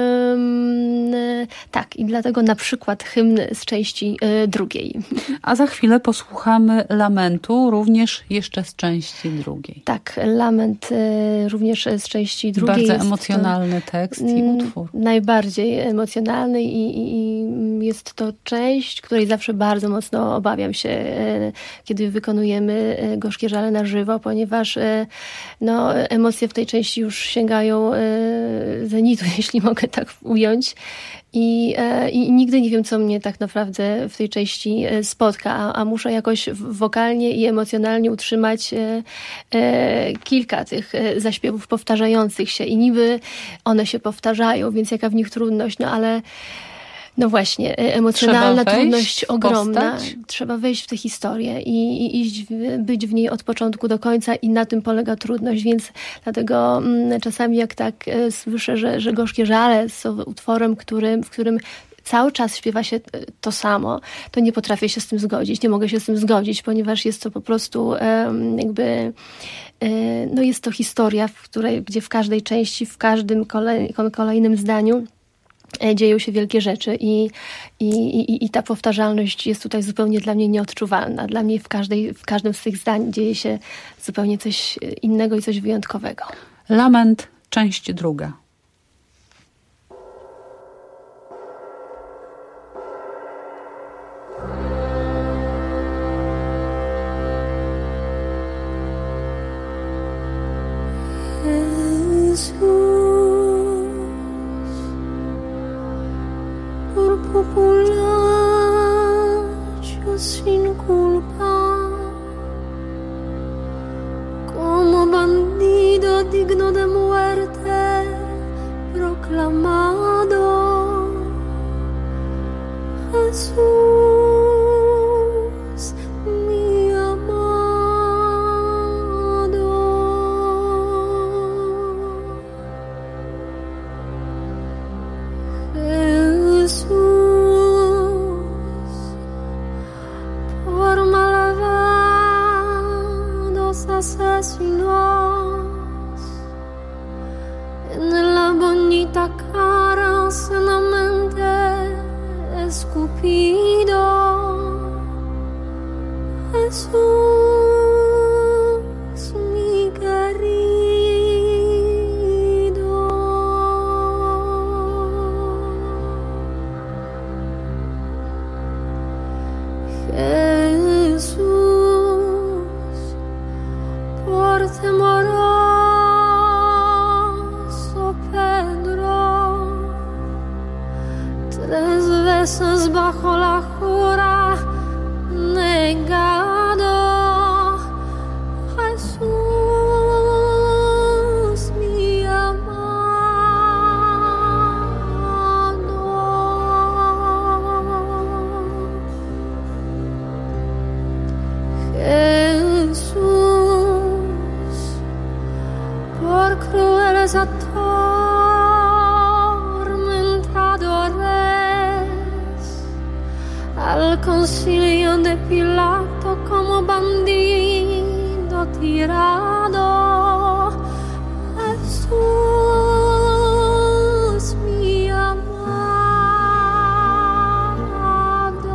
e, tak, i dlatego na przykład hymn z części e, drugiej. A za chwilę posłuchamy lamentu, również jeszcze z części drugiej. Tak, lament e, również z części drugiej. Bardzo jest emocjonalny to, tekst i utwór. Najbardziej emocjonalny i, i, i jest to część, której zawsze bardzo mocno obawiam się, e, kiedy wykonujemy Gorzkie Żale na żywo, ponieważ e, no, emocje w tej części już sięgają e, zenitu, jeśli mogę tak ująć. I, e, I nigdy nie wiem, co mnie tak naprawdę w tej części spotka, a, a muszę jakoś wokalnie i emocjonalnie utrzymać e, e, kilka tych zaśpiewów powtarzających się i niby one się powtarzają, więc jaka w nich trudność, no ale no właśnie, emocjonalna trudność ogromna. Trzeba wejść w tę historię i, i iść, w, być w niej od początku do końca i na tym polega trudność, więc dlatego mm, czasami jak tak e, słyszę, że, że Gorzkie Żale są utworem, którym, w którym cały czas śpiewa się to samo, to nie potrafię się z tym zgodzić, nie mogę się z tym zgodzić, ponieważ jest to po prostu e, jakby e, no jest to historia, w której, gdzie w każdej części, w każdym kolej, kolejnym zdaniu dzieją się wielkie rzeczy i, i, i, i ta powtarzalność jest tutaj zupełnie dla mnie nieodczuwalna. Dla mnie w, każdej, w każdym z tych zdań dzieje się zupełnie coś innego i coś wyjątkowego. Lament, część druga. Populacho sin culpa, como bandido digno de muerte, proclamado Jesús, mi amado. Jesús, asesinos, en la bonita cara sanamente escupido, Jesús, mi querido. Jesús, por temoroso Pedro, tres veces bajo la jura negado. Jesús, mi amado. Jesús, por crueles atormentadores, al concilio de Pilato como bandido tirado. Jesús, mi amado.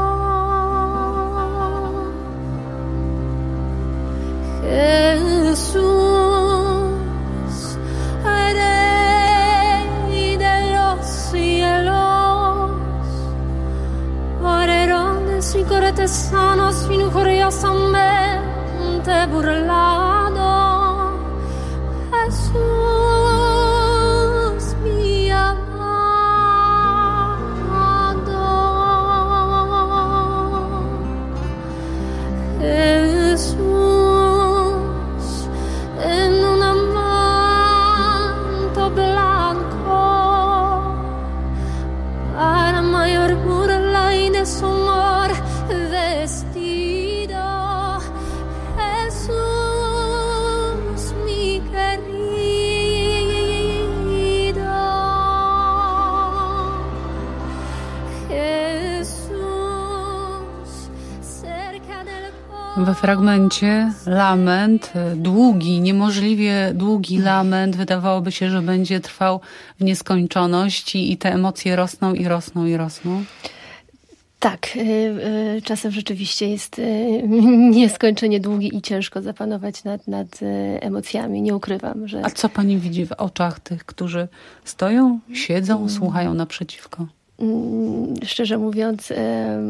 Jesús, Rey de los cielos, por Herodes y cortesanos injuriosamente burlado. Jesús, mi amado. Jesús, en un manto blanco, para mayor burla y deshonor vestido. Jesús, mi querido. Jesús, cerca del We fragmencie lament, długi, niemożliwie długi lament, wydawałoby się, że będzie trwał w nieskończoność i te emocje rosną i rosną i rosną. Tak, y, y, czasem rzeczywiście jest y, nieskończenie długi i ciężko zapanować nad, nad y, emocjami, nie ukrywam, że... A co pani widzi w oczach tych, którzy stoją, siedzą, mm. słuchają naprzeciwko? Mm, szczerze mówiąc, y,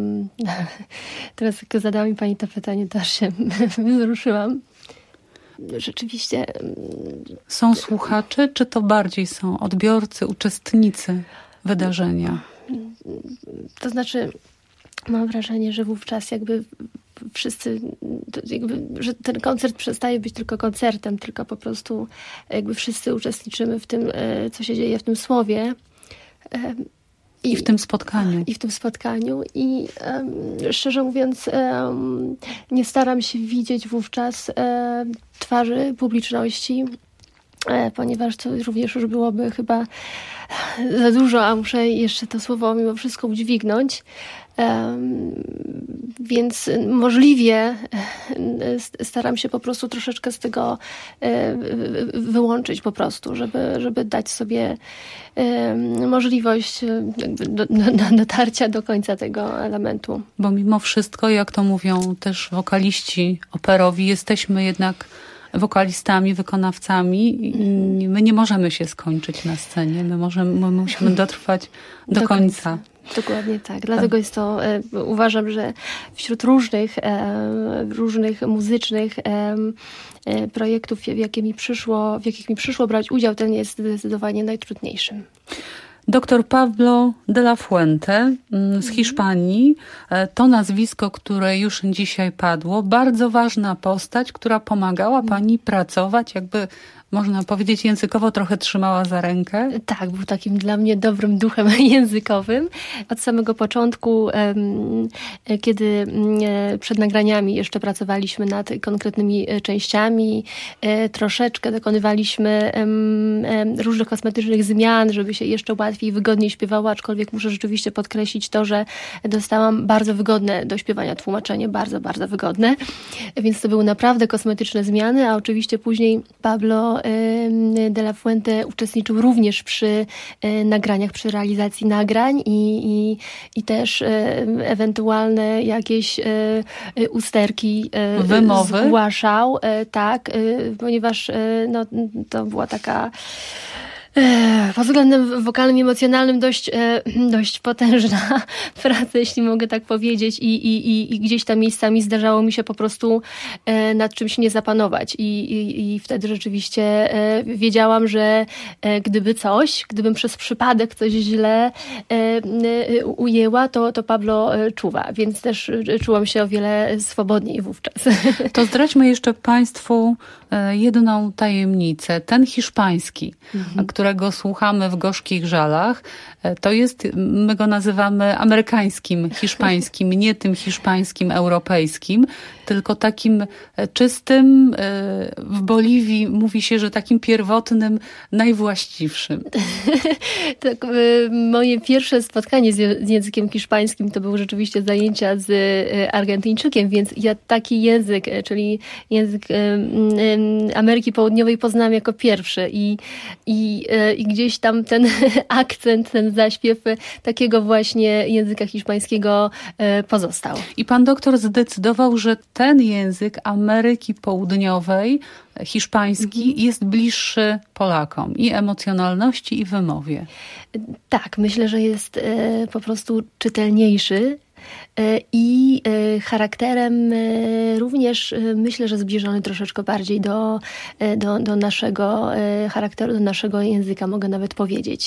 teraz jak zadała mi pani to pytanie, to aż się wzruszyłam. Rzeczywiście... Y, są słuchacze, czy to bardziej są odbiorcy, uczestnicy wydarzenia? To znaczy... Mam wrażenie, że wówczas jakby wszyscy, jakby, że ten koncert przestaje być tylko koncertem, tylko po prostu jakby wszyscy uczestniczymy w tym, co się dzieje w tym słowie. I, I w tym spotkaniu. I w tym spotkaniu. I um, szczerze mówiąc, um, nie staram się widzieć wówczas um, twarzy publiczności, um, ponieważ to również już byłoby chyba za dużo, a muszę jeszcze to słowo mimo wszystko udźwignąć. Um, więc możliwie staram się po prostu troszeczkę z tego wyłączyć po prostu, żeby, żeby dać sobie um, możliwość jakby do, do, dotarcia do końca tego elementu. Bo mimo wszystko, jak to mówią też wokaliści operowi, jesteśmy jednak wokalistami, wykonawcami i my nie możemy się skończyć na scenie. My, możemy, my musimy dotrwać do, do końca. końca. Dokładnie tak. Dlatego jest to, e, uważam, że wśród różnych, e, różnych muzycznych e, e, projektów, w, jakie mi przyszło, w jakich mi przyszło brać udział, ten jest zdecydowanie najtrudniejszym. Doktor Pablo de la Fuente z Hiszpanii, to nazwisko, które już dzisiaj padło, bardzo ważna postać, która pomagała pani pracować, jakby można powiedzieć językowo trochę trzymała za rękę. Tak, był takim dla mnie dobrym duchem językowym. Od samego początku, kiedy przed nagraniami jeszcze pracowaliśmy nad konkretnymi częściami, troszeczkę dokonywaliśmy różnych kosmetycznych zmian, żeby się jeszcze łatwiej, wygodniej śpiewało, aczkolwiek muszę rzeczywiście podkreślić to, że dostałam bardzo wygodne do śpiewania tłumaczenie, bardzo, bardzo wygodne. Więc to były naprawdę kosmetyczne zmiany, a oczywiście później Pablo de la Fuente uczestniczył również przy nagraniach, przy realizacji nagrań i, i, i też ewentualne jakieś usterki wymowy zgłaszał, tak, ponieważ no, to była taka Pod względem wokalnym i emocjonalnym dość, dość potężna praca, jeśli mogę tak powiedzieć, i, i, i gdzieś tam miejscami zdarzało mi się po prostu nad czymś nie zapanować i, i, i wtedy rzeczywiście wiedziałam, że gdyby coś, gdybym przez przypadek coś źle ujęła, to, to Pablo czuwa, więc też czułam się o wiele swobodniej wówczas. To zdradźmy jeszcze Państwu jedną tajemnicę. Ten hiszpański, mhm. którego słuchamy w Gorzkich Żalach, to jest, my go nazywamy amerykańskim hiszpańskim, nie tym hiszpańskim europejskim, tylko takim czystym, w Boliwii mówi się, że takim pierwotnym, najwłaściwszym. Tak, moje pierwsze spotkanie z językiem hiszpańskim to były rzeczywiście zajęcia z Argentyńczykiem, więc ja taki język, czyli język Ameryki Południowej poznałam jako pierwszy i, i, i gdzieś tam ten akcent, ten zaśpiew takiego właśnie języka hiszpańskiego pozostał. I pan doktor zdecydował, że ten język Ameryki Południowej, hiszpański, mhm. jest bliższy Polakom i emocjonalności, i wymowie. Tak, myślę, że jest po prostu czytelniejszy. I charakterem również myślę, że zbliżony troszeczkę bardziej do, do, do naszego charakteru, do naszego języka, mogę nawet powiedzieć.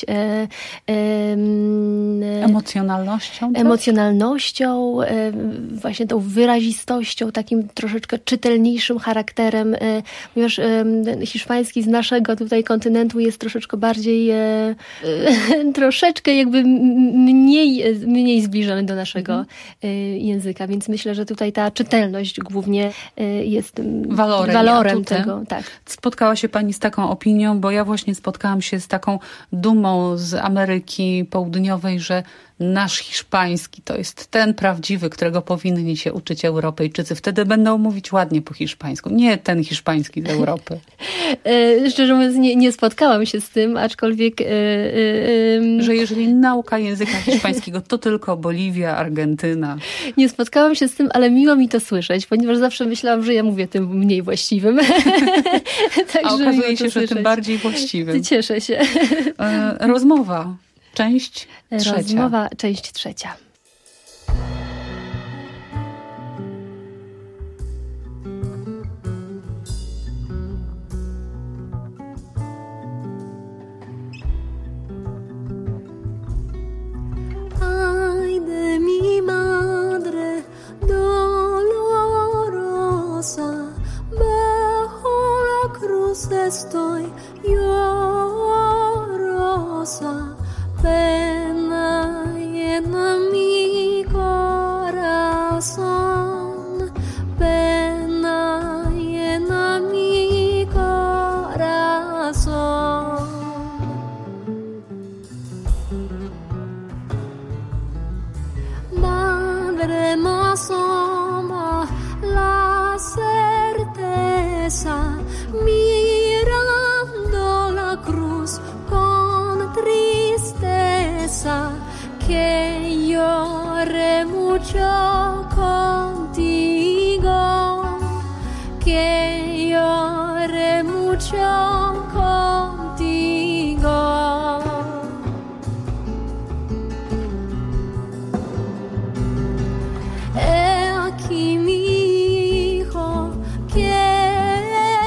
Emocjonalnością? Tak? Emocjonalnością, właśnie tą wyrazistością, takim troszeczkę czytelniejszym charakterem, ponieważ hiszpański z naszego tutaj kontynentu jest troszeczkę bardziej, troszeczkę jakby mniej, mniej zbliżony do naszego mhm. języka, więc myślę, że tutaj ta czytelność głównie jest walorem, walorem tego. Tak. Spotkała się pani z taką opinią, bo ja właśnie spotkałam się z taką dumą z Ameryki Południowej, że nasz hiszpański to jest ten prawdziwy, którego powinni się uczyć Europejczycy. Wtedy będą mówić ładnie po hiszpańsku. Nie ten hiszpański z Europy. Szczerze mówiąc, nie, nie spotkałam się z tym, aczkolwiek... Yy, yy, że jeżeli nauka języka hiszpańskiego to tylko Boliwia, Argentyna. Nie spotkałam się z tym, ale miło mi to słyszeć, ponieważ zawsze myślałam, że ja mówię tym mniej właściwym. A okazuje się, że tym bardziej właściwym. Cieszę się. Rozmowa. Część trzecia. Rozmowa, część trzecia. Ay de mi madre dolorosa, bajo la cruz estoy llorosa. Pena llena mi corazón, pena llena mi corazón. Madre, no asoma la certeza, mirando la cruz con tristeza, que lloré mucho contigo, que lloré mucho contigo. He aquí mi hijo que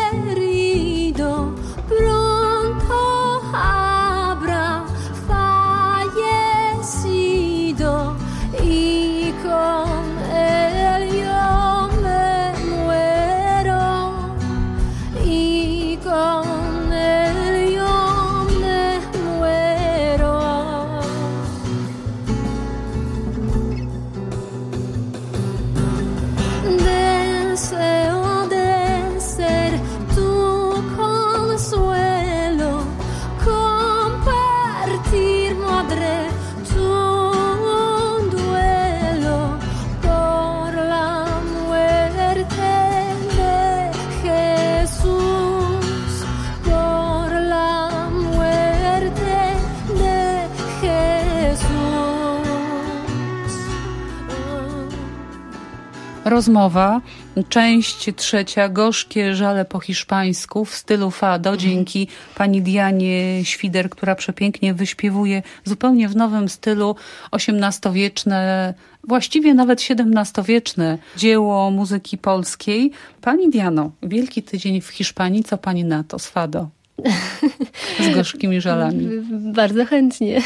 rozmowa. Część trzecia, gorzkie żale po hiszpańsku w stylu fado, dzięki pani Dianie Świder, która przepięknie wyśpiewuje zupełnie w nowym stylu osiemnastowieczne, właściwie nawet siedemnastowieczne dzieło muzyki polskiej. Pani Diano, Wielki Tydzień w Hiszpanii, co pani na to z fado? Z gorzkimi żalami. Bardzo chętnie.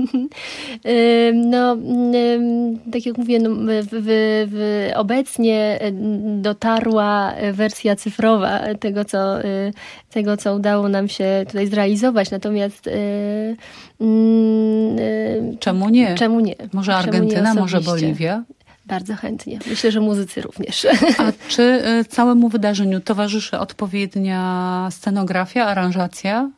No, tak jak mówię, no, w, w, obecnie dotarła wersja cyfrowa tego co, tego, co udało nam się tutaj zrealizować. Natomiast czemu nie? Czemu nie? Może Czemu Argentyna, nie może Boliwia? Bardzo chętnie. Myślę, że muzycy również. A czy całemu wydarzeniu towarzyszy odpowiednia scenografia, aranżacja?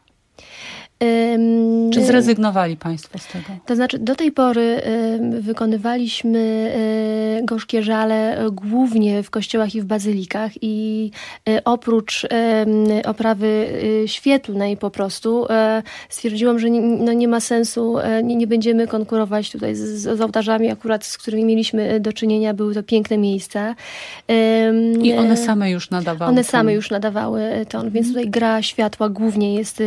Czy zrezygnowali państwo z tego? To znaczy, do tej pory wykonywaliśmy gorzkie żale głównie w kościołach i w bazylikach i oprócz oprawy świetlnej po prostu stwierdziłam, że nie, no nie ma sensu, nie, nie będziemy konkurować tutaj z, z ołtarzami akurat, z którymi mieliśmy do czynienia. Były to piękne miejsca. I one same już nadawały One ton. same już nadawały ton, więc tutaj gra światła głównie jest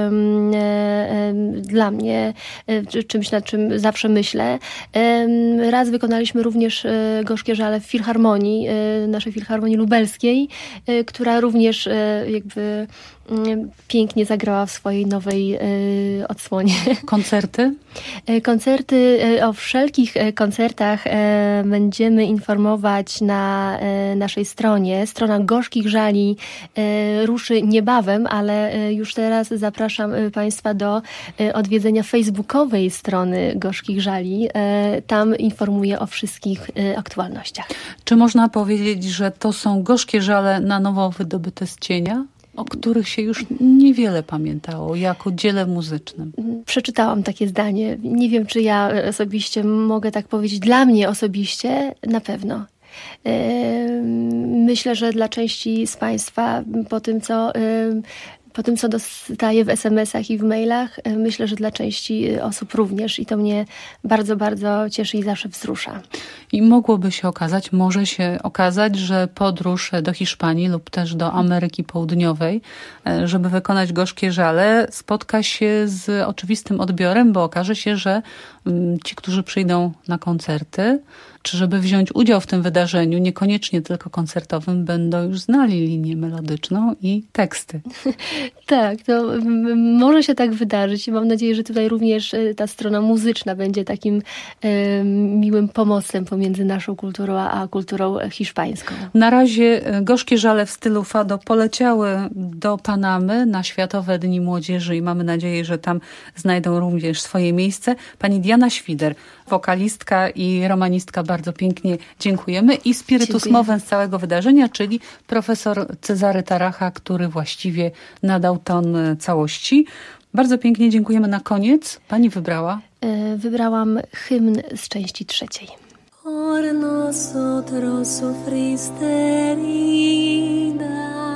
dla mnie czymś, nad czym zawsze myślę. Raz wykonaliśmy również gorzkie żale w Filharmonii, naszej Filharmonii Lubelskiej, która również jakby pięknie zagrała w swojej nowej odsłonie. Koncerty? Koncerty, o wszelkich koncertach będziemy informować na naszej stronie. Strona Gorzkich Żali ruszy niebawem, ale już teraz zapraszam państwa do odwiedzenia facebookowej strony Gorzkich Żali. Tam informuję o wszystkich aktualnościach. Czy można powiedzieć, że to są gorzkie żale na nowo wydobyte z cienia, o których się już niewiele pamiętało, jako dziele muzycznym? Przeczytałam takie zdanie. Nie wiem, czy ja osobiście mogę tak powiedzieć. Dla mnie osobiście na pewno. Myślę, że dla części z państwa po tym, co po tym, co dostaję w es em esach i w mailach, myślę, że dla części osób również i to mnie bardzo, bardzo cieszy i zawsze wzrusza. I mogłoby się okazać, może się okazać, że podróż do Hiszpanii lub też do Ameryki Południowej, żeby wykonać gorzkie żale, spotka się z oczywistym odbiorem, bo okaże się, że ci, którzy przyjdą na koncerty, czy żeby wziąć udział w tym wydarzeniu, niekoniecznie tylko koncertowym, będą już znali linię melodyczną i teksty. Tak, to może się tak wydarzyć. Mam nadzieję, że tutaj również ta strona muzyczna będzie takim e, miłym pomostem pomiędzy naszą kulturą a kulturą hiszpańską. Na razie gorzkie żale w stylu fado poleciały do Panamy na Światowe Dni Młodzieży i mamy nadzieję, że tam znajdą również swoje miejsce. Pani Diana Świder, wokalistka i romanistka, bardzo pięknie dziękujemy. I spiritus movens całego wydarzenia, czyli profesor Cezary Taracha, który właściwie nadał ton całości. Bardzo pięknie dziękujemy. Na koniec pani wybrała? Wybrałam hymn z części trzeciej. Por nosotros sufriste heridas,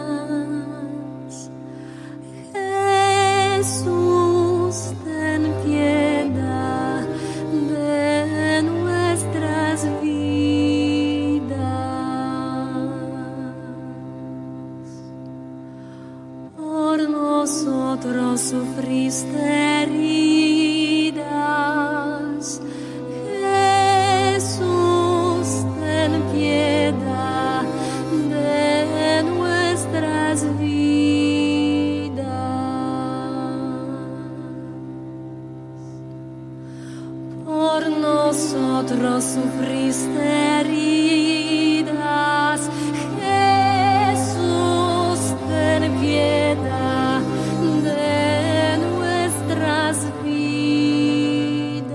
Jesús, ten piedad de nuestras vidas. Por nosotros sufriste heridas, Jesús, ten piedad de nuestras vidas. Por nosotros sufriste heridas, Jesús, ten piedad de nuestras vidas.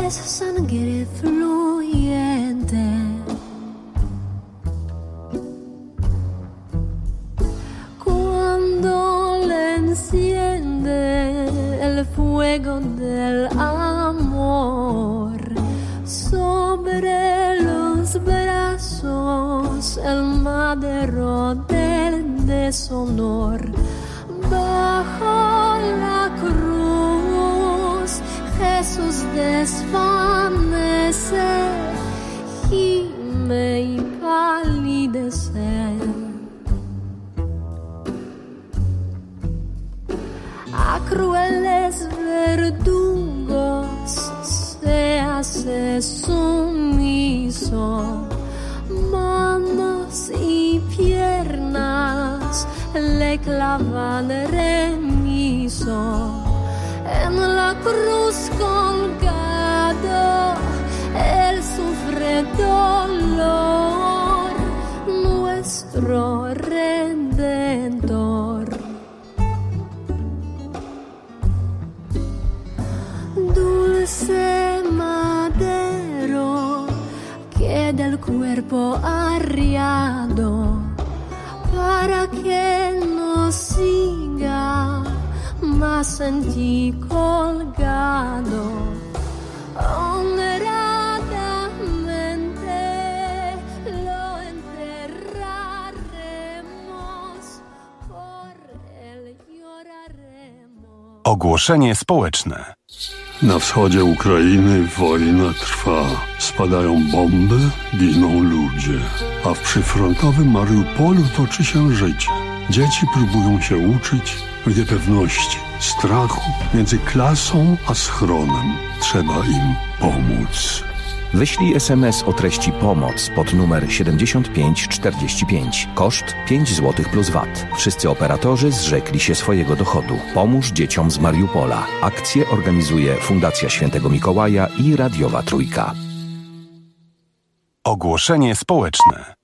es sangre fluyente. Cuando le enciende el fuego del amor sobre los brazos, el madero del deshonor. Bajo la cruz Jesús desvanece, gime y palidece. A crueles verdugos se hace sumiso, manos y piernas le clavan remiso. En la cruz colgado él sufre dolor, nuestro Redentor. Dulce madero que del cuerpo arriado, para que no siga más en ti colgado. Honradamente lo enterraremos, por él lloraremos. Ogłoszenie społeczne. Na wschodzie Ukrainy wojna trwa. Spadają bomby, giną ludzie. A w przyfrontowym Mariupolu toczy się życie. Dzieci próbują się uczyć w niepewności, strachu między klasą a schronem. Trzeba im pomóc. Wyślij es em es o treści pomoc pod numer siedemdziesiąt pięć czterdzieści pięć. Koszt pięć złotych plus V A T. Wszyscy operatorzy zrzekli się swojego dochodu. Pomóż dzieciom z Mariupola. Akcję organizuje Fundacja Świętego Mikołaja i Radiowa Trójka. Ogłoszenie społeczne.